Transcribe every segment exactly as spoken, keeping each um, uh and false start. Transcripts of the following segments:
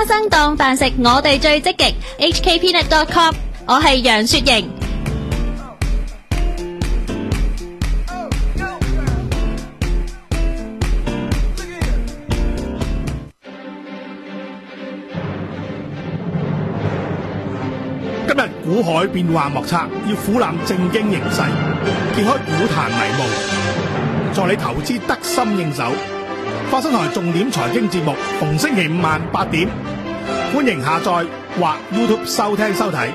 花生當飯食，我哋最積極 H K peanut dot com， 我係楊雪瑩。 今日股海變幻莫測，要俯瞰正經形勢，揭開股壇迷霧，助你投資得心應手。花生台重點財經節目，逢星期五晚八點，歡迎下載或 YouTube 收聽收睇。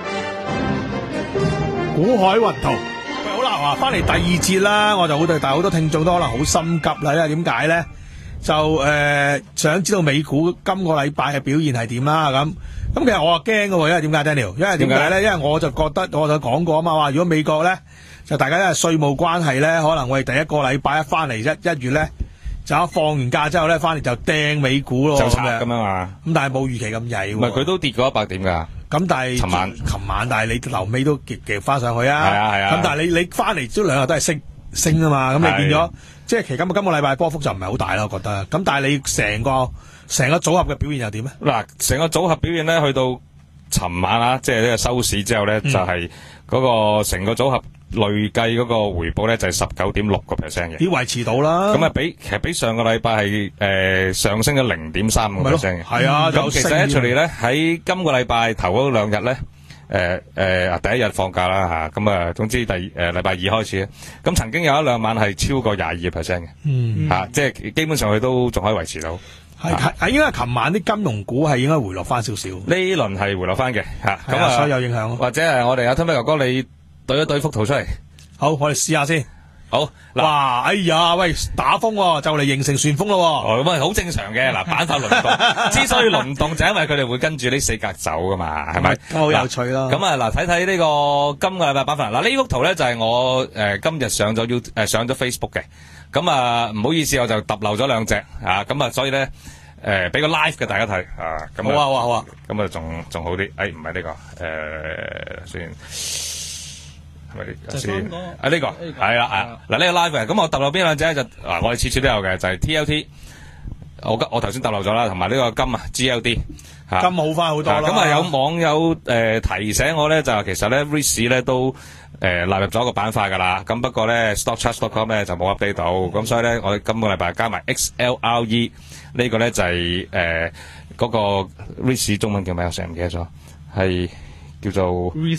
股海雲圖，喂，好啦，話翻嚟第二節啦，我就好對，但係好多聽眾都可能好心急啦，因為點解咧？就誒、呃、想知道美股今個禮拜嘅表現係點啦，咁咁其實我啊驚嘅喎，因為點解 Daniel？ 因為點解咧？因為我就覺得我就講過啊嘛，話如果美國咧就大家因為稅務關係咧，可能我哋第一個禮拜一翻嚟一一月咧。就一放完假之後咧，翻嚟就掟美股咯， 就拆咁樣啊！ 咁但係冇預期咁曳喎。 唔係佢都跌過一百點㗎。咁但係尋晚， 尋晚但係你留尾都夾夾翻上去啊！ 係啊係啊。咁但係你你翻嚟都兩日都係升升啊嘛，咁你變咗即係其實今今個禮拜波幅就唔係好大啦，我覺得。咁但係你成個成個組合嘅表現又點咧？ 嗱，成個組合表現咧，去到尋晚啊，即係呢個收市之後咧，嗯、就係嗰個成個組合。累計嗰個回報咧就係十九點六個 percent 嘅， 要維持到啦。咁啊比其實比上個禮拜係誒上升咗零點三個 percent 嘅。 係啊， 咁其實咧出嚟咧喺今個禮拜頭嗰兩日咧，誒誒啊第一日放假啦吓，咁啊總之第誒禮拜二開始咧，咁曾經有一兩晚係超過廿二個 percent 嘅，嗯吓，即係基本上佢都仲可以維持到。 係係係應該係琴晚啲金融股係應該回落翻少少。呢輪係回落翻嘅吓， 咁啊所以有影響。 或者係我哋阿 Tommy 哥哥你。對一對幅圖出嚟， 好，我哋試下先。 好， 哇，哎呀，喂，打風喎，就嚟形成旋風咯。 哦，咁啊，好正常嘅。嗱，板塊輪動，之所以輪動就係因為佢哋會跟住呢四格走噶嘛，係咪？ 好有趣啦。 咁啊，嗱，睇睇呢個今個禮拜板塊。嗱，呢幅圖咧就係我誒今日上咗 You 誒上咗 Facebook 嘅。咁啊，唔好意思，我就揼漏咗兩隻啊。咁啊，所以咧誒俾個 live 嘅大家睇啊。咁好啊，好啊，好啊。 咁啊，仲仲好啲。誒，唔係呢個誒先。係咪先？啊呢個係啦，啊嗱呢個 live 嘅，咁我揼漏邊兩隻咧就嗱，我哋次次都有嘅，就係 T L T， 我我頭先揼漏咗啦，同埋呢個金啊 G L D， 金好翻好多啦。 咁啊有網友誒提醒我咧，就係其實咧 risk 咧都誒納入咗個板塊噶啦，咁不過咧 stockcharts dot com 咧就冇 update 到，咁所以咧我哋今個禮拜加埋 X L R E 呢個咧就係誒嗰個 risk 中文叫咩？我成日唔記得咗，係叫做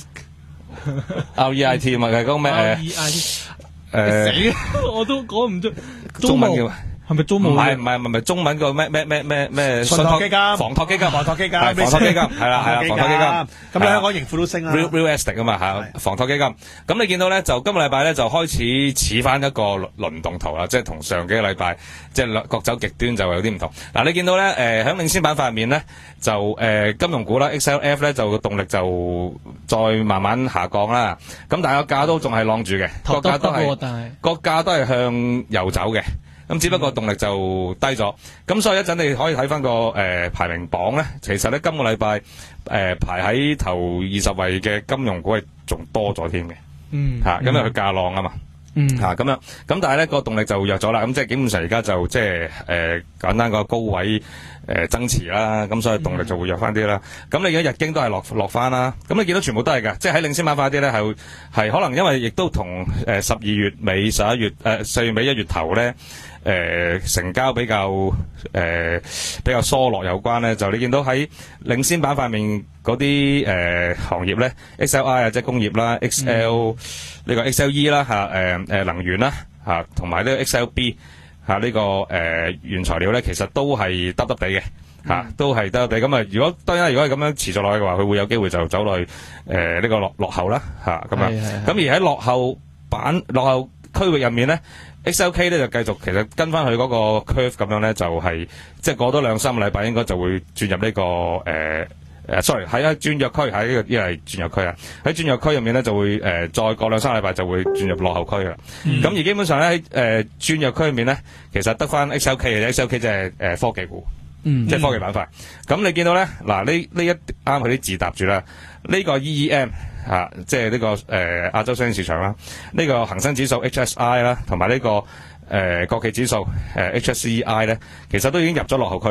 risk。R E I T 嘛，係嗰個咩誒誒， 死我都講唔出中文叫係咪中文？ 唔係唔係唔係中文個咩咩咩咩咩信託基金、 房託基金、 房託基金、 房託基金係啦係啦，房託基金。 咁香港盈富都升啦 ，real real estate 啊嘛嚇，房託基金。咁你見到咧，就今個禮拜咧就開始似翻一個輪動圖啦，即係同上幾個禮拜即係各走極端就有啲唔同。嗱，你見到咧誒喺領先板塊入面咧，就誒金融股啦 ，X L F 咧就個動力就再慢慢下降啦。咁但係個價都仲係晾住嘅，個價都係個價都係向右走嘅。咁只不過動力就低咗，咁所以一陣你可以睇翻個誒排名榜咧，其實咧今個禮拜誒排喺頭二十位嘅金融股係仲多咗添嘅，嗯嚇，因為佢價浪啊嘛，嗯嚇咁樣，咁但係咧個動力就弱咗啦，咁即係基本上而家就即係誒簡單個高位誒增持啦，咁所以動力就會弱翻啲啦。咁你而家日經都係落落翻啦，咁你見到全部都係㗎，即係喺領先板塊啲咧係係可能因為亦都同誒十二月尾十一月誒四月尾一月頭咧。誒、呃、成交比較誒、呃、比較疏落有關咧，就你見到喺領先板塊面嗰啲誒行業咧 ，X L I 啊即係工業啦 ，X L 呢、嗯、個 X L E 啦嚇誒誒能源啦嚇，同埋呢個 X L B 嚇、啊、呢、這個誒、呃、原材料咧，其實都係得得地嘅嚇、啊，都係得得地。咁啊，如果當然如果係咁樣持續落去嘅話，佢會有機會就走落去誒呢、呃這個落落後啦嚇咁樣。咁而喺落後板落後區域入面咧。X L K 咧就繼續其實跟翻佢嗰個 curve 咁樣咧，就係、是、即係過多兩三個禮拜應該就會轉入呢、這個誒誒、呃、sorry 喺喺轉弱區喺呢個呢個係轉弱區啊，喺轉弱區入面咧就會誒、呃、再過兩三個禮拜就會轉入落後區啦。咁、嗯、而基本上咧喺誒轉弱區入面咧，其實得翻 X L K 嘅 X L K 即係誒科技股，嗯、即係科技板塊。咁、嗯、你見到咧嗱呢呢一啱佢啲字搭住啦，呢、這個 E E M。啊，即係呢、這個誒、呃、亞洲商業市場啦，呢、這個恒生指數 H S I 啦，同埋呢個誒、呃、國企指數誒、呃、H S C I 咧，其實都已經入咗落後區噶啦。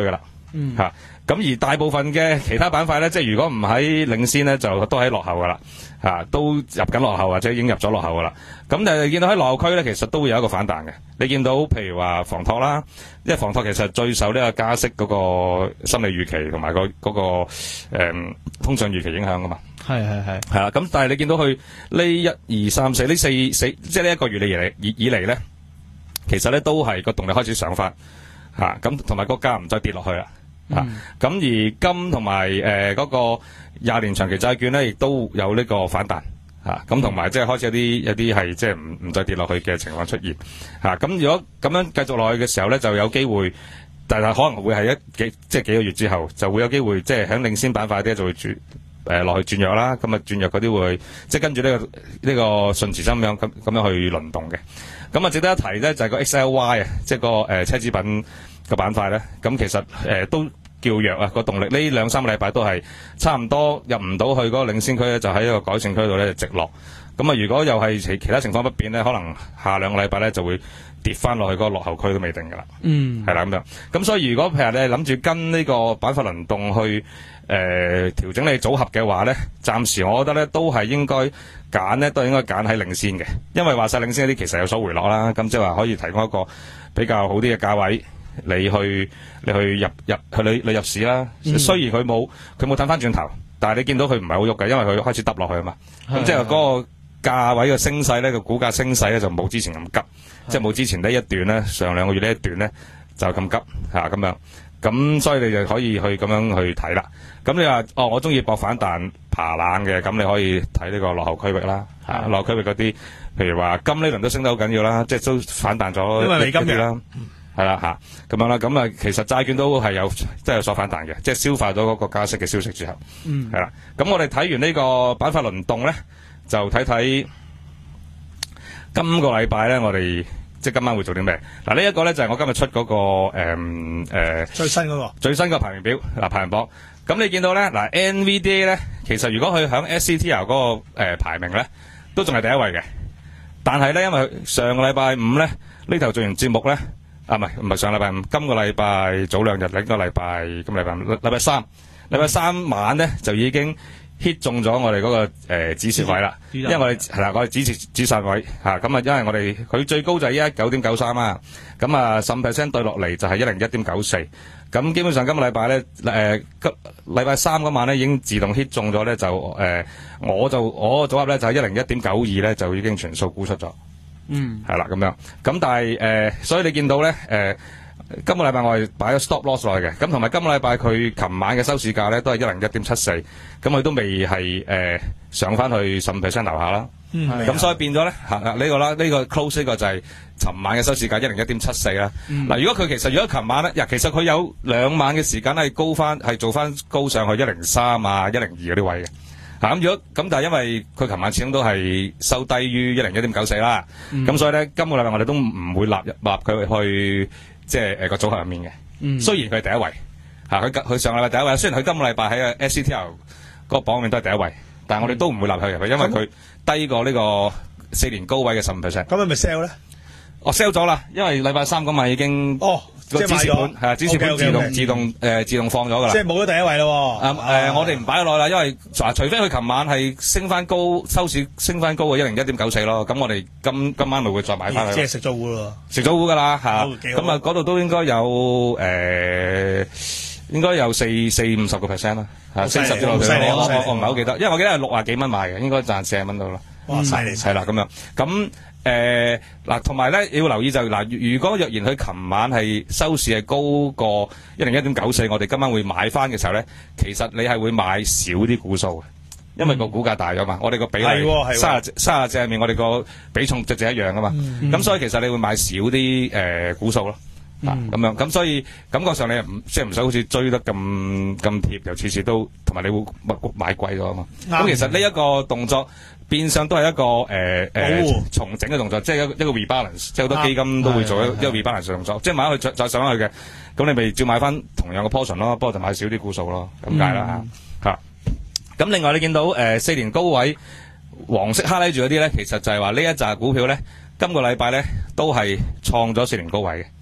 嗯，吓、啊，咁而大部分嘅其他板塊咧，即係如果唔喺領先咧，就都喺落後噶啦，吓、啊，都入緊落後或者已經入咗落後噶啦。咁但係見到喺落後區咧，其實都會有一個反彈嘅。你見到譬如話房託啦，因為房託其實最受呢個加息嗰個心理預期同埋、嗰個嗰、嗰個誒、嗯、通脹預期影響噶嘛。 係係係。係啦，咁但係你見到佢呢一二三四呢四四，即係呢一個月嚟以以嚟咧，其實咧都係個動力開始上翻。吓，咁同埋個價唔再跌落去啦，吓、嗯，咁、啊、而金同埋誒嗰個廿年長期債券咧，亦都有呢個反彈，吓，咁同埋即係開始有啲有啲係即係唔唔再跌落去嘅情況出現，吓、啊，咁如果咁樣繼續落去嘅時候咧，就有機會，但係可能會係一幾即係幾個月之後，就會有機會即係響領先板塊啲就會轉誒落去轉弱啦，咁啊轉弱嗰啲會即係跟住呢、這個呢、這個順時針咁咁咁樣去輪動嘅。咁啊，值得一提咧就係個 X L Y 啊，即係個誒奢侈品個板塊咧。咁其實誒、呃、都叫弱啊，個動力呢兩三個禮拜都係差唔多入唔到去嗰個領先區咧，就喺一個改善區度咧直落。咁啊，如果又係其其他情況不變咧，可能下兩個禮拜咧就會跌翻落去嗰個落後區都未定㗎啦。嗯，係啦咁樣。咁所以如果譬如你諗住跟呢個板塊輪動去誒調整你組合嘅話咧，暫時我覺得咧都係應該揀咧，都係應該揀喺領先嘅，因為話晒領先嗰啲其實有所回落啦，咁即係話可以提供一個比較好啲嘅價位，你去你去入入去你你入市啦。嗯、雖然佢冇佢冇褪翻轉頭，但係你見到佢唔係好喐嘅，因為佢開始耷落去啊嘛。咁即係嗰個價位嘅升勢咧，個股價升勢咧就冇之前咁急，即係冇之前呢一段咧，上兩個月呢一段咧就咁急吓咁樣。咁所以你就可以去咁樣去睇啦。咁你話哦，我中意搏反彈爬冷嘅，咁你可以睇呢個落後區域啦。吓，落後區域嗰啲，譬如話金呢輪都升得好緊要啦，即係都反彈咗。因為美金嘅啦，係啦吓，咁樣啦。咁啊，其實債券都係有即係有所反彈嘅，即係消化咗嗰個加息嘅消息之後，嗯，係啦。咁我哋睇完呢個板塊輪動咧，就睇睇今個禮拜咧，我哋。即係今晚會做啲咩？嗱，呢一個咧就係我今日出嗰、那個誒誒、嗯呃、最新嗰、那個最新個排名表嗱排行榜。咁你見到咧嗱 N V D A 咧，其實如果佢響 S C T L 嗰、那個誒、呃、排名咧，都仲係第一位嘅。但係咧，因為上個禮拜五咧呢頭做完節目咧，啊唔係唔係上禮拜五，今個禮拜早兩日，另一個禮拜今個禮拜禮拜三，禮拜三晚咧就已經。hit 中咗我哋嗰、那個誒、呃、止蝕位啦，因為我哋係啦，我哋止蝕止蝕位吓，咁啊，因為我哋佢最高就係一一九點九三啦，咁啊十五 percent 對落嚟就係一零一點九四，咁基本上今個禮拜咧誒，禮拜三嗰晚咧已經自動 hit 中咗咧，就誒、呃，我就我組合咧就係一零一點九二咧就已經全數沽出咗，嗯，係啦咁樣，咁但係誒、呃，所以你見到咧誒。呃今個禮拜我係擺咗 stop loss 落去嘅，咁同埋今個禮拜佢琴晚嘅收市價咧都係一零一點七四，咁佢都未係誒、呃、上翻去十五 percent 樓下啦。咁、嗯、所以變咗咧嚇呢個啦，呢、這個 close 呢個就係尋晚嘅收市價一零一點七四啦。嗱、嗯，如果佢其實如果琴晚咧，其實佢有兩晚嘅時間係高翻，係做翻高上去一零三啊、一零二嗰啲位嘅。嚇、啊、咁如果咁，但係因為佢琴晚始終都係收低於一零一點九四啦，咁、嗯、所以咧今個禮拜我哋都唔會納入納佢去。即係誒個組合入面嘅，嗯、雖然佢係第一位，嚇佢佢上個禮拜第一位，雖然佢今個禮拜喺 S C T L 嗰個榜入面都係第一位，但係我哋都唔會納佢入去，因為佢低過呢個四年高位嘅十五 percent。咁係咪 sell 咧？我 sell 咗啦，因為禮拜三嗰晚已經哦，即係買咗，係啊，指示盤自動自動誒自動放咗㗎啦。即係冇咗第一位咯。誒誒，我哋唔擺落啦，因為除非佢琴晚係升翻高，收市升翻高嘅一零一點九四咯。咁我哋今今晚咪會再買翻佢。即係食咗糊咯。食咗糊㗎啦嚇。咁啊，嗰度都應該有誒，應該有四四五十個 percent 啦。嚇，四十之內嘅。我我我唔係好記得，因為我記得係六啊幾蚊買嘅，應該賺四十蚊到啦。哇！犀利。係啦，咁樣咁。誒嗱，同埋咧要留意就嗱、是，如果若然佢琴晚係收市係高過一零一點九四，我哋今晚會買翻嘅時候咧，其實你係會買少啲股數嘅，因為個股價大咗嘛，嗯、我哋個比例三十三十隻入面，我哋個比重隻隻一樣噶嘛，咁、嗯、所以其實你會買少啲誒、呃、股數咯，嗯、啊咁樣，咁所以感覺上你唔即係唔使好似追得咁咁貼，又次次都同埋你會買貴咗啊嘛，咁、嗯、其實呢一個動作。變相都係一個誒誒、呃呃、重整嘅動作，即係一一個 rebalance，即係好多基金都會做一一個 rebalance 嘅動作，即係買咗佢再再上翻去嘅，咁你咪照買翻同樣嘅 portion 咯，不過就買少啲股數咯，咁解啦嚇嚇。咁另外你見到誒四、呃、年高位黃色哈拉住嗰啲咧，其實就係話呢一紮股票咧，今個禮拜咧都係創咗四年高位嘅，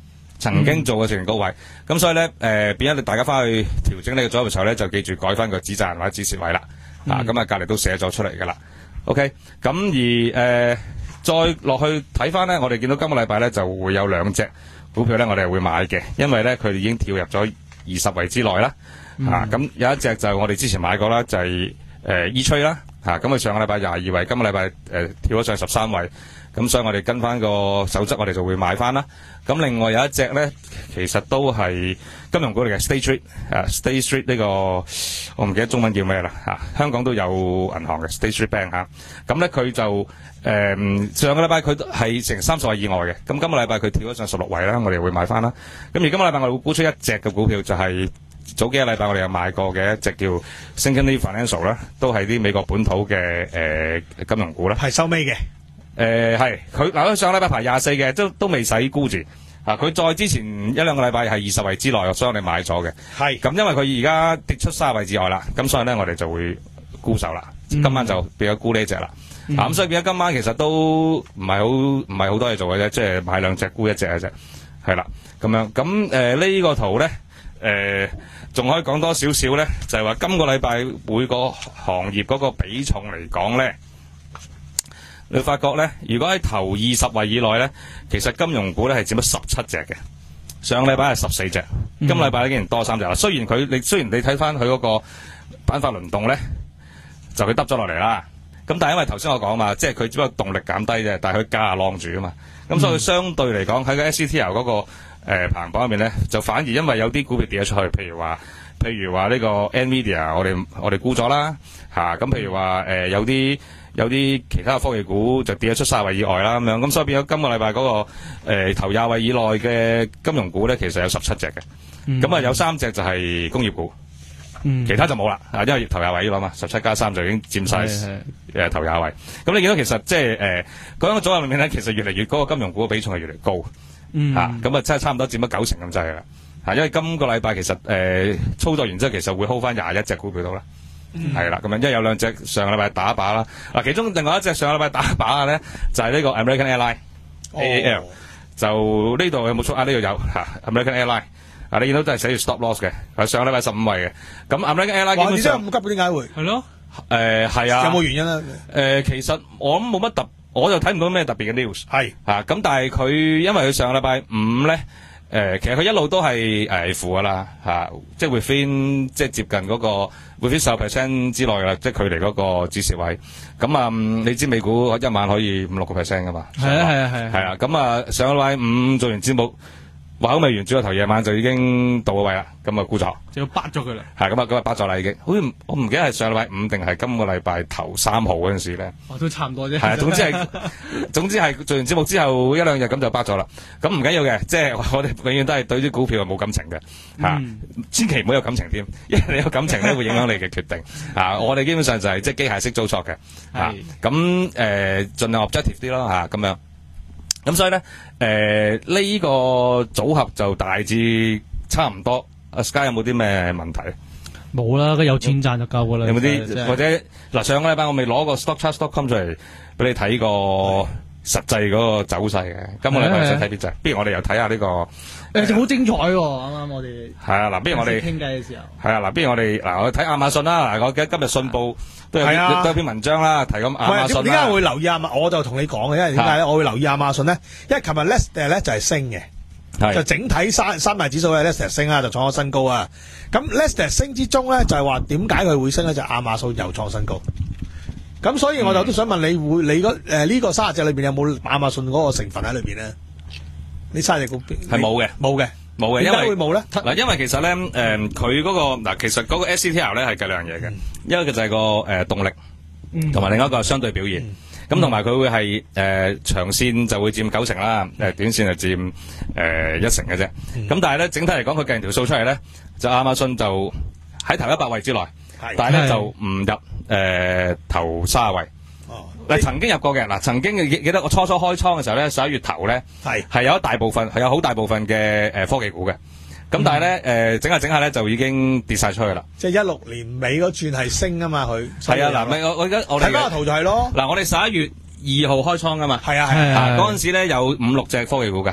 曾經做過全高位，咁、嗯、所以咧誒、呃、變咗你大家翻去調整呢個組合嘅時候咧，就記住改翻個止賺或者止蝕位啦。嗯、啊，咁啊隔離都寫咗出嚟噶啦。OK，咁而誒、呃、再落去睇翻咧，我哋見到今個禮拜咧就會有兩隻股票咧，我哋係會買嘅，因為咧佢哋已經跳入咗二十位之內啦。嗯、啊，咁有一隻就我哋之前買過啦，就係誒 E-Trade 啦。嚇，咁佢上個禮拜廿二位，今個禮拜誒跳咗上十三位，咁所以我哋跟翻個守則，我哋就會買翻啦。咁另外有一隻咧，其實都係金融股嚟嘅 State Street 啊 State Street 呢個我唔記得中文叫咩啦嚇，香港都有銀行嘅 State Street Bank 嚇。咁咧佢就誒、呃、上個禮拜佢係成三十位以外嘅，咁今個禮拜佢跳咗上十六位啦，我哋會買翻啦。咁而今個禮拜我哋會沽出一隻嘅股票，就係、是。早幾個禮拜我哋有買過嘅一隻叫 Synchrony Financial 啦，都係啲美國本土嘅誒、呃、金融股啦。係收尾嘅。 誒係佢嗱，佢上個禮拜排廿四嘅，都都未使沽住。啊，佢再之前一兩個禮拜係二十位之內，所以我哋買咗嘅。係。咁因為佢而家跌出三十位之外啦，咁所以咧我哋就會沽手啦。嗯、今晚就變咗沽呢隻啦。嗯、啊咁所以變咗今晚其實都唔係好唔係好多嘢做嘅啫，即係買兩隻沽一隻嘅啫。係啦，咁樣咁誒、呃這個、呢個圖咧。誒，仲、呃、可以講多少少咧？就係、是、話今個禮拜每個行業嗰個比重嚟講咧，你會發覺咧，如果喺頭二十位以內咧，其實金融股咧係佔咗十七隻嘅。上個禮拜係十四隻，嗯、今個禮拜咧竟然多三隻啦。雖然佢你雖然你睇翻佢嗰個板塊輪動咧，就佢耷咗落嚟啦。咁但係因為頭先我講嘛，即係佢只不過動力減低啫，但係佢價晾住啊嘛。咁、嗯、所以相對嚟講喺個 S C T L 嗰、那個。誒、呃、排行榜入面咧，就反而因為有啲股票跌咗出去，譬如話，譬如話呢個 Nvidia，我哋我哋沽咗啦，嚇、啊、咁譬如話誒、呃、有啲有啲其他科技股就跌咗出三位以外啦，咁樣咁所以變咗今個禮拜嗰個、呃、頭廿位以內嘅金融股咧，其實有十七隻嘅，咁啊、嗯、有三隻就係工業股，嗯、其他就冇啦，啊因為頭廿位啦嘛，十七加三就已經佔晒誒頭廿位，咁你見到其實即係誒嗰個組合裏面咧，其實越嚟越嗰個金融股嘅比重係越嚟越高。嗯，吓咁啊，真係差唔多佔咗九成咁滯啦，吓，因為今個禮拜其實誒、呃、操作完之後，其實會 hold 翻廿一隻股票到啦，係啦、嗯，咁樣，因為有兩隻上個禮拜打靶啦，嗱，其中另外一隻上個禮拜打靶嘅咧，就係、是、呢個 American Airline A A L，、哦、就呢度有冇出啊？呢度有吓 American Airline， 啊，你見到都係寫住 stop loss 嘅，係上個禮拜十五位嘅，咁 American Airline 基本上咁急點解會係咯？ 誒係啊， 有冇原因啊？誒、 呃，其實我諗冇乜特。我就睇唔到咩特別嘅 news，係嚇咁，但係佢因為佢上個禮拜五咧，誒、呃、其實佢一路都係誒負噶啦嚇，即係 within 即係接近嗰個 within 十 percent 之內㗎啦，即係距離嗰個止蝕位。咁啊、嗯，你知美股一晚可以五六個 percent 噶嘛？係啊係啊係啊，係啊咁啊，上個禮拜五做完節目。話口未完，朝頭夜晚就已經到咗位啦，咁啊沽咗，就要bắt咗佢啦。係咁啊，咁啊bắt咗啦已經。好似我唔記得係上禮拜五定係今個禮拜頭三號嗰陣時咧。哦，都差唔多啫。係啊，總之係，總之係做完節目之後一兩日咁就bắt咗啦。咁唔緊要嘅，即係我哋永遠都係對啲股票係冇感情嘅，吓、嗯，千祈唔好有感情添，因為你有感情咧會影響你嘅決定。啊，我哋基本上就係即係機械式操作嘅，吓是，咁誒、呃、盡量 objective 啲咯，吓咁樣。咁所以咧，誒、呃、呢、這個組合就大致差唔多。阿 Sky 有冇啲咩問題？ 冇啦，有錢賺就夠噶啦。有冇啲或者嗱？上個禮拜我未攞個 stockcharts dot com 出嚟俾你睇個實際嗰個走勢嘅。今個禮拜想睇邊隻？不如我哋又睇下呢個誒，好精彩喎！啱啱我哋係啊，嗱，不如我哋傾偈嘅時候係啊，嗱，不如我哋嗱，我睇亞馬遜啦。嗱，我記得今日信報都有啲都有篇文章啦，提咁亞馬遜啦。 點解會留意亞馬？我就同你講嘅，因為點解咧？我會留意亞馬遜咧，因為琴日 Nasdaq 咧就係升嘅。就整體三三大指數嘅 Nasdaq 升啊，就創咗新高啊。咁 Nasdaq 升之中咧，就係話點解佢會升咧？就亞馬遜又創新高。咁所以我就都想問你會，你嗰誒呢個三十隻裏邊有冇亞馬遜嗰個成分喺裏邊咧？你三十隻股票係冇嘅，冇嘅，冇嘅。 點解會冇咧？ 嗱，因為其實咧，誒佢嗰個嗱，其實嗰個 S C T L 咧係計兩樣嘢嘅，一個就係個誒動力，同埋另一個係相對表現。咁同埋佢會係誒、呃、長線就會佔九成啦，誒、呃、短線就佔誒、呃、一成嘅啫。咁、嗯、但係咧整體嚟講，佢計完條數出嚟咧，就亞馬遜就喺頭一百位之內，是但係咧就唔入誒、呃、頭卅位。哦，嗱曾經入過嘅，嗱曾經記記得我初初開倉嘅時候咧，十一月頭咧係係有一大部分係有好大部分嘅誒、呃、科技股嘅。咁但係咧，誒、呃、整下整下咧就已經跌晒出去啦。即係一六年尾嗰轉係升啊嘛，佢係啊嗱，咪我我而家我睇翻個圖就係咯。嗱，我哋十一月二號開倉噶嘛，係啊係啊，嗰陣時咧有五六隻科技股噶，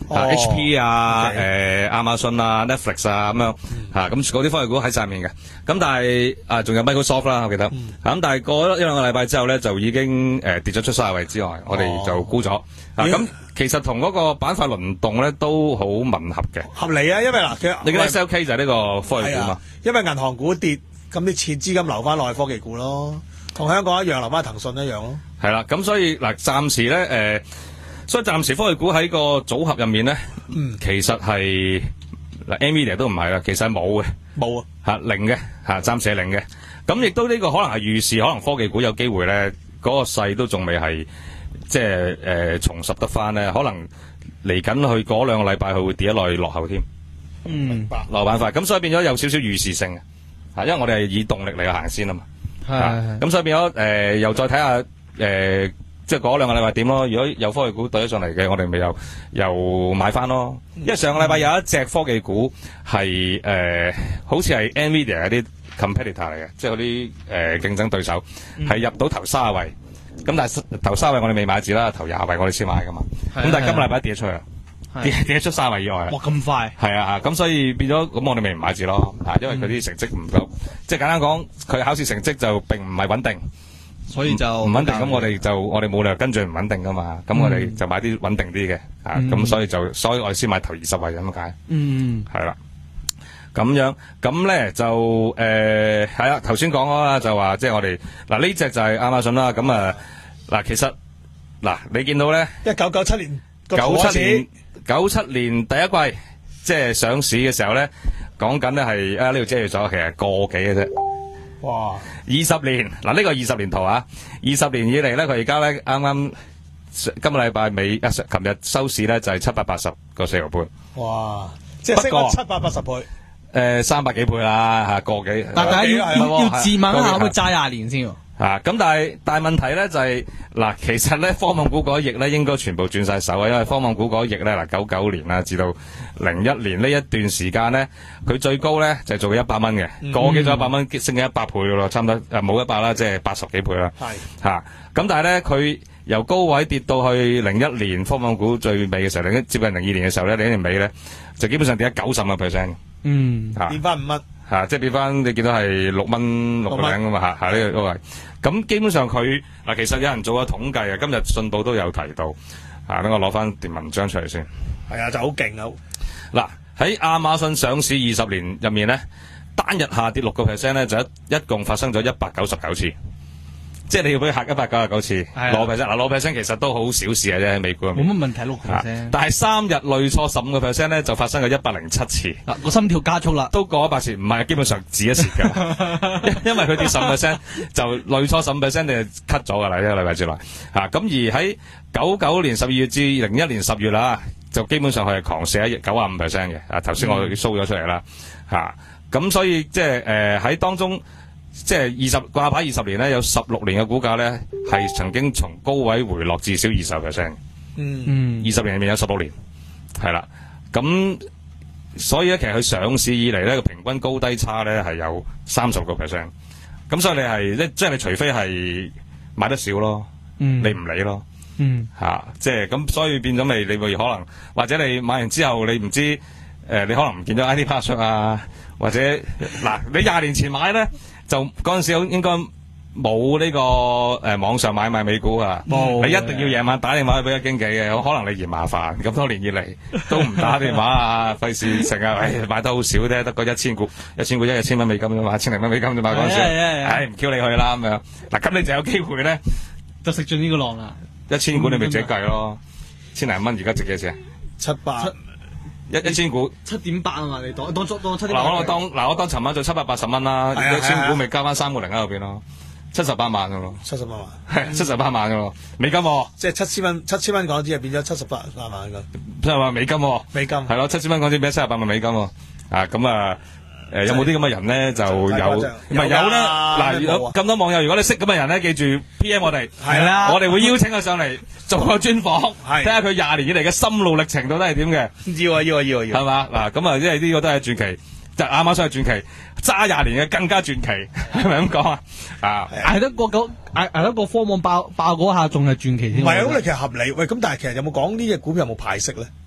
哦、 H P 啊、誒、 okay. 呃、亞馬遜啊、Netflix 啊咁樣嚇，咁嗰啲科技股喺晒面嘅。咁但係啊，仲有 Microsoft 啦，我記得。咁、嗯、但係過咗一兩個禮拜之後咧，就已經誒、呃、跌咗出卅位之外，我哋就沽咗。啊，咁其實同嗰個板塊輪動咧都好吻合嘅。 合理啊，因為嗱， 你嘅 S L K 就係呢個科技股嘛。 因為銀行股跌，咁啲錢資金流翻落去科技股咯，同香港一樣流翻騰訊一樣咯。 係啦，咁所以嗱，暫時咧誒。呃所以暫時科技股喺個組合入面咧、嗯，其實係嗱 Nvidia 都唔係啦，其實係冇嘅， 冇啊嚇零嘅嚇，暫時係零嘅。咁亦都呢個可能係預示，可能科技股有機會咧，嗰、那個勢都仲未係即係誒重拾得翻咧，可能嚟緊去嗰兩個禮拜佢會跌一落去落後添。 嗯，明白。 落板塊，咁所以變咗有少少預示性嘅嚇，因為我哋係以動力嚟去行先啊嘛。係。咁所以變咗誒、呃，又再睇下誒。呃即係嗰兩個禮拜點咯？如果有科技股對咗上嚟嘅，我哋咪又又買翻咯。因為上個禮拜有一隻科技股係誒、呃，好似係 Nvidia 嗰啲 competitor 嚟嘅，即係嗰啲誒競爭對手，係、嗯、入到頭卅位。咁但係頭卅位我哋未買字啦，頭廿位我哋先買噶嘛。咁但係今個禮拜跌咗出去，跌跌出卅位以外。 哇！咁快？ 係啊，咁所以變咗咁我哋咪唔買字咯。啊，因為佢啲成績唔夠，即係簡單講，佢考試成績就並唔係穩定。 所以就唔穩定，咁我哋就我哋冇理由跟住唔穩定噶嘛，咁、嗯、我哋就買啲穩定啲嘅，啊，咁、嗯、所以就所以我哋先買頭二十位咁解，嗯，係啦，咁樣，咁咧就誒係啦，頭先講咗啦，就話即係我哋嗱呢隻就係亞馬遜啦，咁啊嗱其實嗱你見到咧， 一九九七年九七年九七年第一季即係上市嘅時候咧，講緊咧係啊呢度遮住咗，其實個幾嘅啫。哇！二十年嗱，呢、這個二十年圖啊，二十年以嚟咧，佢而家咧啱啱今個禮拜尾啊，琴日收市咧就係七百八十個四毫半。 哇！即係升咗七百八十倍，誒、 呃，三百幾倍啦吓，個幾。 但係要要，要自問一下，可唔可以揸廿年先？ 啊，咁但係但係問題咧就係、是、嗱，其實咧科網股嗰一役咧應該全部轉晒手啊，因為科網股嗰一役咧嗱九九年啦至到零一年呢一段時間咧，佢最高咧就係做咗一百蚊嘅，個幾咗一百蚊升咗一百倍噶咯，差唔多誒冇一百啦，即係八十幾倍啦。係吓，咁但係咧佢由高位跌到去零一年科網股最尾嘅時候，零一接近零二年嘅時候咧，零一年尾咧就基本上跌咗九十個 percent。嗯，吓跌翻五蚊。 吓、啊，即係變翻，你見到係六蚊六個零咁嘛吓，吓呢個都係。咁基本上佢嗱，其實有人做過統計啊，今日信報都有提到。啊，等我攞翻段文章出嚟先。 係啊，就好勁啊！ 嗱，喺亞馬遜上市二十年入面咧，單日下跌六個 percent 咧，就一一共發生咗一百九十九次。即係你要俾佢嚇一百九十九次，攞 percent 嗱攞 percent 其實都好小事嘅啫，喺美股入面。 冇乜問題，六 percent。但係三日累錯十五個 percent 咧，就發生咗一百零七次。 嗱、啊，個心跳加速啦， 都過一百次，唔係基本上止一次㗎。因因為佢跌十五 percent 就累錯十五 percent，你就 cut 咗㗎啦，一個禮拜之內。嚇、啊、咁而喺九九年十二月至零一年十月啦，就基本上佢係狂瀉喺九啊五 percent 嘅。啊頭先我 show 咗出嚟啦。嚇、啊、咁所以即係誒喺當中。即係二十掛牌二十年咧，有十六年嘅股價咧係曾經從高位回落至少二十 percent。嗯，二十年入面有十六年，係啦。咁所以咧，其實佢上市以嚟咧個平均高低差咧係有三十個 percent。咁所以你係即係你除非係買得少咯，嗯、你唔理咯，嗯吓、啊，即係咁，所以變咗咪你會可能或者你買完之後你唔知誒、呃，你可能唔見咗 I D password 啊，或者嗱你廿年前買咧。就嗰陣時應該冇呢個誒、呃、網上買賣美股啊，你一定要夜晚打電話去俾個經紀嘅，可能你嫌麻煩，咁多年以嚟都唔打電話啊，費事成日誒買得好少啫，得個一千股，一千股一日千蚊美金啫嘛，千零蚊美金啫嘛嗰陣時，唉唔叫你去啦咁樣，嗱咁你就有機會咧， 就食盡呢個浪啦， 一千股你咪自己計咯，千零蚊而家值幾錢？ 七百。 一一千股七點八啊嘛，你當當當七點八。 嗱我當嗱我當尋晚做七百八十蚊啦，一千股咪加翻三個零喺後邊咯，七十八萬噶咯， 七十八萬， 係七十八萬噶咯，美金、哦， 即係七千蚊，七千蚊港紙就變咗七十八萬噶， 即係話美金、哦， 美金係咯，七千蚊港紙變咗七十八萬美金、哦，啊咁啊。誒、呃，有冇啲咁嘅人咧？就有，唔係有啦。嗱，如果咁多網友，如果你識咁嘅人咧，記住 P M 我哋，係啦，我哋會邀請佢上嚟做個專訪，睇下佢廿年以嚟嘅心路歷程到底係點嘅。要啊，要啊，要啊，要。係嘛？嗱，咁啊，因為呢個都係傳奇，就亞馬遜係傳奇，揸廿年嘅更加傳奇，係咪咁講啊？啊， 捱得過九，捱捱得過科網爆爆嗰下，仲係傳奇添。 唔係啊，咁你其實合理。喂，咁但係其實有冇講呢隻股票有冇派息咧？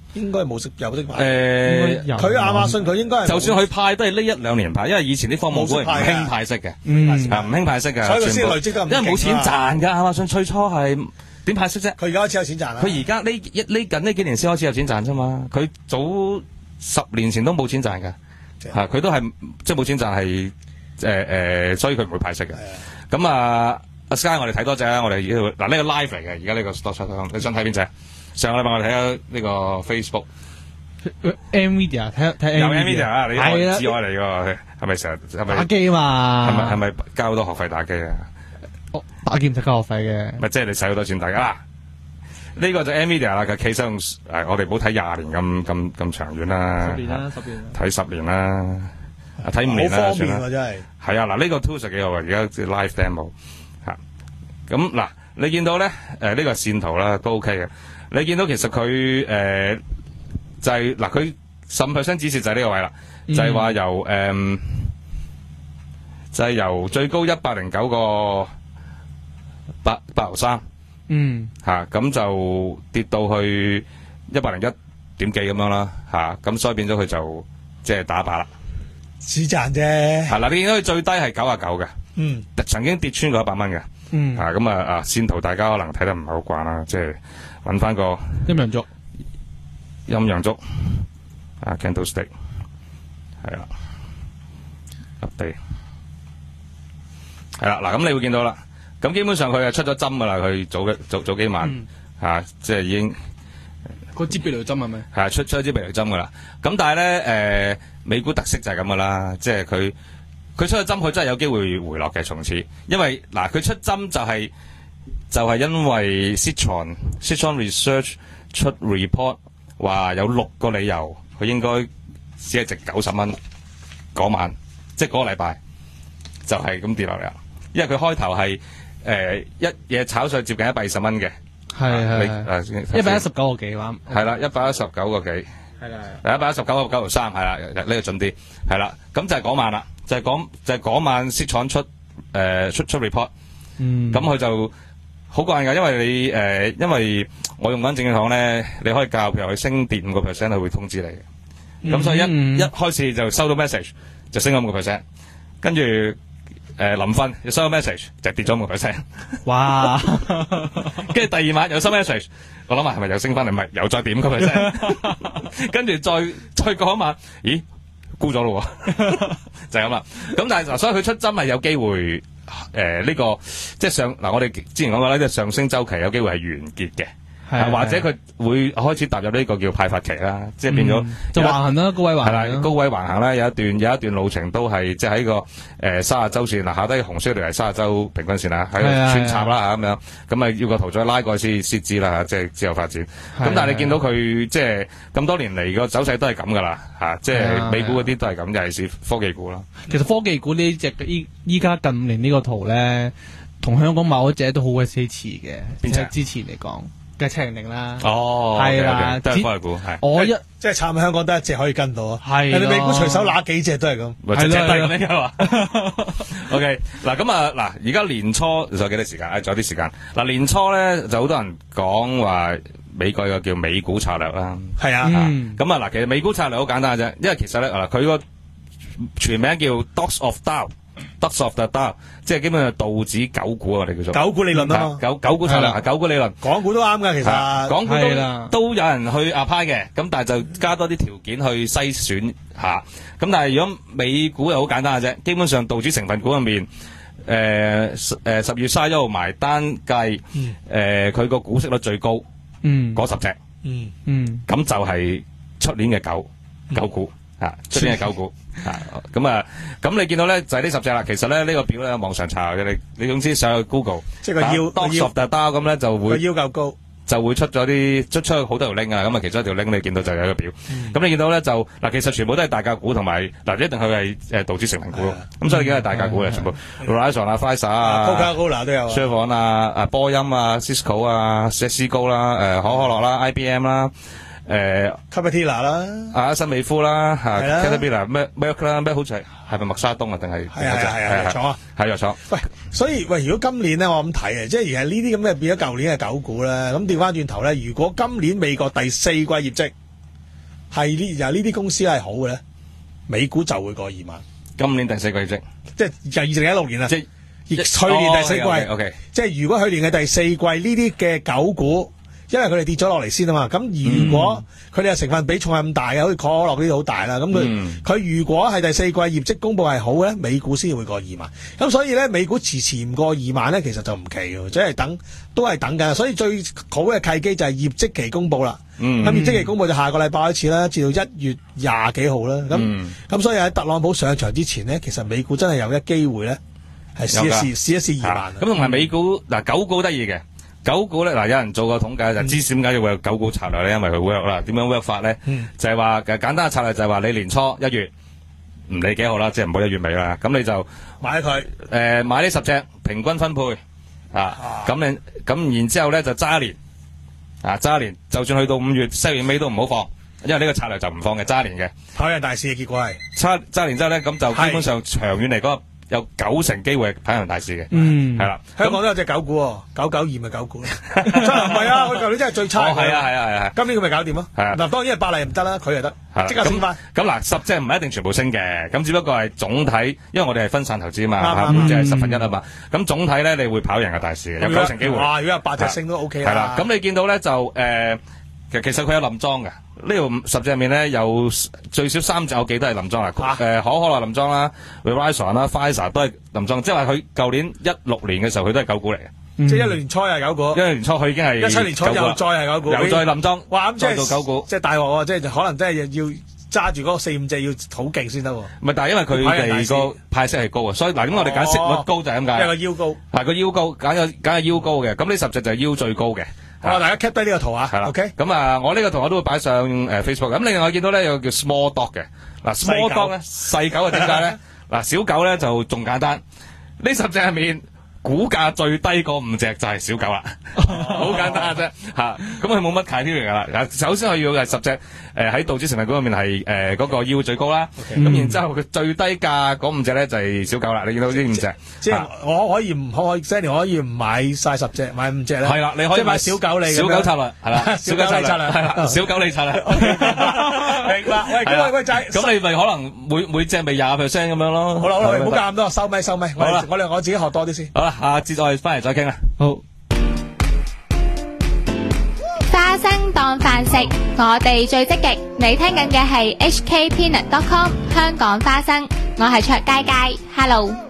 應該冇識有識派。 誒， 有佢亞馬遜佢應該係冇就算佢派都係呢一兩年派，因為以前啲科網股係唔興派息嘅， 嗯啊唔興派息嘅， 所以佢先全部累積得咁勁啊因為冇錢賺㗎。亞馬遜最初係點派息啫？ 佢而家開始有錢賺啦。 佢而家呢一呢近呢幾年先開始有錢賺啫嘛。佢早十年前都冇錢賺㗎，嚇佢都係即係冇錢賺係誒誒，所以佢唔會派息嘅。咁啊，阿 Sky 我哋睇多隻啦，我哋呢度嗱呢個 live 嚟嘅，而家呢個 stock chart，你想睇邊隻？上個禮拜我哋睇下呢個 Facebook。 Nvidia 睇睇有 Nvidia 啊，你係啊我至愛嚟㗎，係咪成日係咪打機嘛？ 係咪係咪交好多學費打機啊？ 哦打機唔使交學費嘅。 咪即係你使好多錢打啦。呢個就 Nvidia 啦，佢企實用誒，我哋唔好睇廿年咁咁咁長遠啦。 十年啦，十年啦。 睇十年啦，啊睇五年啦， 好方算啦。 便喎真係。 係啊，嗱呢個 tools 幾好啊，而家 live demo 嚇。咁嗱，你見到咧誒呢個線圖啦都 OK 嘅。你見到其實佢誒就係嗱佢十五 percent 指示就係呢個位啦，就係話由誒就係由最高一百零九個八八毫三。 嗯， 嚇咁、就跌到去一百零一點幾咁樣啦，嚇、咁所以變咗佢就即係打靶啦。 只賺啫。 係啦，你見到佢最低係九啊九嘅， 嗯， 曾經跌穿過一百蚊嘅。 嗯， 嚇咁啊啊線圖大家可能睇得唔係好慣啦，即係揾翻個陰陽燭。 陰陽燭啊 candlestick 係啦，update 係啦嗱，咁你會見到啦。咁基本上佢係出咗針噶啦，佢早嘅早早幾晚嚇、啊，即係已經個支避雷針係咪？ 係啊出出一支避雷針噶啦。咁但係咧誒，美股特色就係咁噶啦，即係佢佢出咗針，佢真係有機會回落嘅從此。因為嗱，佢出針就係、就係、因為 Citron Citron Research 出 report 話有六個理由，佢應該只係值九十蚊嗰晚，即係嗰個禮拜就係咁跌落嚟啦。因為佢開頭係。誒、呃、一嘢炒上接近一百二十蚊嘅， 係係係一百一十九個幾話， 係啦，一百一十九個幾， 係啦， 一百一十九個九毫三，係啦，呢、呢個準啲，係啦，咁就係嗰晚啦，就係、係、嗰就係、係、嗰晚息廠出誒、呃、出出 report， 嗯， 咁佢就好慣㗎，因為你誒、呃、因為我用緊證券行咧，你可以教譬如佢升跌五個 percent，佢會通知你嘅，咁、嗯、所以一、嗯、一開始就收到 message 就升咗五個 percent，跟住。誒臨瞓又收個 message 就跌咗五個 percent， 哇！ 跟住第二晚又收 message，我諗下係咪又升翻嚟？唔係又再跌五個 percent，跟住再再過一晚，咦沽咗咯喎，就係咁啦。咁但係嗱，所以佢出針係有機會誒呢、呃這個即係上嗱，我哋之前講過咧，即係上升週期有機會係完結嘅。啊、或者佢會開始踏入呢個叫派發期啦，即係變咗、嗯、 就橫行啦，高位橫行啦， 高位橫行啦，有一段有一段路程都係即係喺個誒三十週線嗱，下低紅色條係三十週平均線啦，喺度穿插啦嚇咁樣，咁啊要個圖再拉過去先先知啦嚇，即係之後發展。咁但係你見到佢即係咁多年嚟個走勢都係咁噶啦嚇，即係美股嗰啲都係咁，尤其是科技股啦。 其實科技股呢隻依依家近年呢個圖咧，同香港某一隻都好鬼死似嘅，邊隻之前嚟講。嘅七零零啦， 哦，係啦，都係科技股，係我一即係撐香港得一隻可以跟到啊， 係人哋美股隨手揦幾隻都係咁， 係咯，係咁樣嘛。OK，嗱咁啊，嗱而家年初仲有幾多時間？誒，仲有啲時間。嗱年初咧就好多人講話美國有個叫美股策略啦， 係啊， 咁啊嗱，其實美股策略好簡單嘅啫，因為其實咧嗱佢個全名叫 Dogs of Dow。Dogs of the Dow， 即係基本上道指九股啊，我哋叫做九股理論啊嘛， 九九股策略係九股理論， 港股都啱噶，其實港股都都有人去 apply 嘅，咁但係就加多啲條件去篩選下，咁但係如果美股又好簡單嘅啫，基本上道指成分股入面，誒誒十月卅一號埋單計，誒佢個股息率最高，嗯，嗰十隻，嗯嗯，咁就係出年嘅九九股。啊，出邊係九股啊，咁啊，咁你見到咧就係呢十隻啦。其實咧呢個表咧網上查嘅，你你總之上去 Google， 即係個腰當十大包咁咧就會個腰夠高， 就會出咗啲出出好多條 link 啊。咁啊，其中一條 link 你見到就有一個表。咁你見到咧就嗱，其實全部都係大價股同埋嗱，一定佢係誒道指成分股咯。咁所以已經係大價股嘅全部 Verizon 啊、Pfizer 啊、 Coca-Cola 都有 Chevron 啊、啊波音啊、Cisco 啊、石膏啦、誒可可樂啦、I B M 啦。誒 Caterpillar 啦， 啊新美孚啦，嚇 Caterpillar 咩 Merck 啦，咩好似係係咪默沙東啊？定係係係係藥廠啊， 係藥廠。 喂，所以喂，如果今年咧，我咁睇啊，即係而係呢啲咁嘅變咗舊年嘅九股咧，咁調翻轉頭咧，如果今年美國第四季業績係呢由呢啲公司係好嘅咧，美股就會過二萬。 今年第四季業績， 即係就二零一六年啦， 即係去年第四季。 哦、okay, okay, okay. 即係如果去年嘅第四季呢啲嘅狗股，因為佢哋跌咗落嚟先啊嘛。咁如果佢哋嘅成分比重係咁大嘅，好似可樂呢啲好大啦。咁佢佢如果係第四季業績公佈係好咧，美股先會過二萬。咁所以咧，美股遲遲唔過二萬咧，其實就唔奇嘅，即係等都係等緊。所以最好嘅契機就係業績期公佈啦。咁、嗯、業績期公佈就下個禮拜開始啦，至到一月廿幾號啦。咁咁、嗯、所以喺特朗普上場之前呢，其實美股真係有一機會咧，係試一試試一試二萬。 咁同埋美股嗱，狗股得意嘅狗股咧嗱，有人做過統計就知點解要會有狗股策略咧，因為佢 work 啦。點樣 work 法咧？嗯、就係話簡單嘅策略就係話你年初一月唔理幾號啦，即係唔好一月尾啦。咁你就買佢誒、呃、買呢十隻平均分配啊。咁、啊、你咁然之後咧就揸一年。啊，揸年就算去到五月、七月尾都唔好放，因為呢個策略就唔放嘅，揸年嘅。跑贏大市嘅結果係揸揸年之後咧，咁就基本上長遠嚟講有九成機會係跑贏大市嘅。嗯，係啦，香港都有隻狗股、哦，九九二咪狗股咯。真係唔係啊！佢舊年真係最差。哦，係啊，係啊，係啊。今年佢咪搞掂咯。係啊。嗱，當然係百麗唔得啦，佢又得，即刻升翻。咁嗱，十隻唔係一定全部升嘅，咁只不過係總體，因為我哋係分散投資啊嘛，每隻係十分一啊嘛。咁總體咧，你會跑贏嘅大市嘅，有九成機會。哇！如果有八隻升都 OK 啦。係啦，咁你見到咧就誒，其實其實佢有冧莊嘅。呢度十隻入面咧有最少三隻我記得係冧莊啊，誒可可樂冧莊啦 Verizon 啦 Pfizer 都係冧莊，即係話佢舊年一六年嘅時候佢都係狗股嚟嘅，嗯、即係一六年初係狗股，一六年初佢已經係一七年初又再係狗股，又再冧莊，哇咁即係到狗股，即係大鑊喎，即係可能真係要揸住嗰四五隻要好勁先得喎。唔係，但係因為佢哋個派息係高啊，所以嗱咁我哋揀息率高就係咁解，因為個腰高，係個腰高，揀個揀個腰高嘅，咁呢十隻就係腰最高嘅。好，大家 cap 低呢個圖啊，係啦 ，OK。咁啊，我呢個圖我都會擺上誒 Facebook。咁另外我見到咧有個叫 small dog 嘅，嗱 small dog 咧細狗啊，點解咧？嗱小狗咧就仲簡單，呢十隻入面股價最低嗰五隻就係小狗啦，好簡單嘅啫嚇。咁佢冇乜 criteria 噶啦。首先我要係十隻誒喺道指成分股入面係誒嗰個腰最高啦。咁然之後佢最低價嗰五隻咧就係小狗啦。你見到呢五隻？即係我可以唔可以 Sandy 可以唔買晒十隻，買五隻咧？係啦，你可以買小狗嚟。小狗策略係啦，小狗策略係啦，小狗你策略。明白。喂，咁喂仔，咁你咪可能每每隻咪廿 percent 咁樣咯。好啦好啦，唔好教咁多，收咪收咪。好啦，我哋我自己學多啲先。好啦，下節我哋翻嚟再傾啦。好。 花生當飯食，我哋最積極。你聽緊嘅係 H K Peanut dot com 香港花生，我係卓佳佳 ，Hello。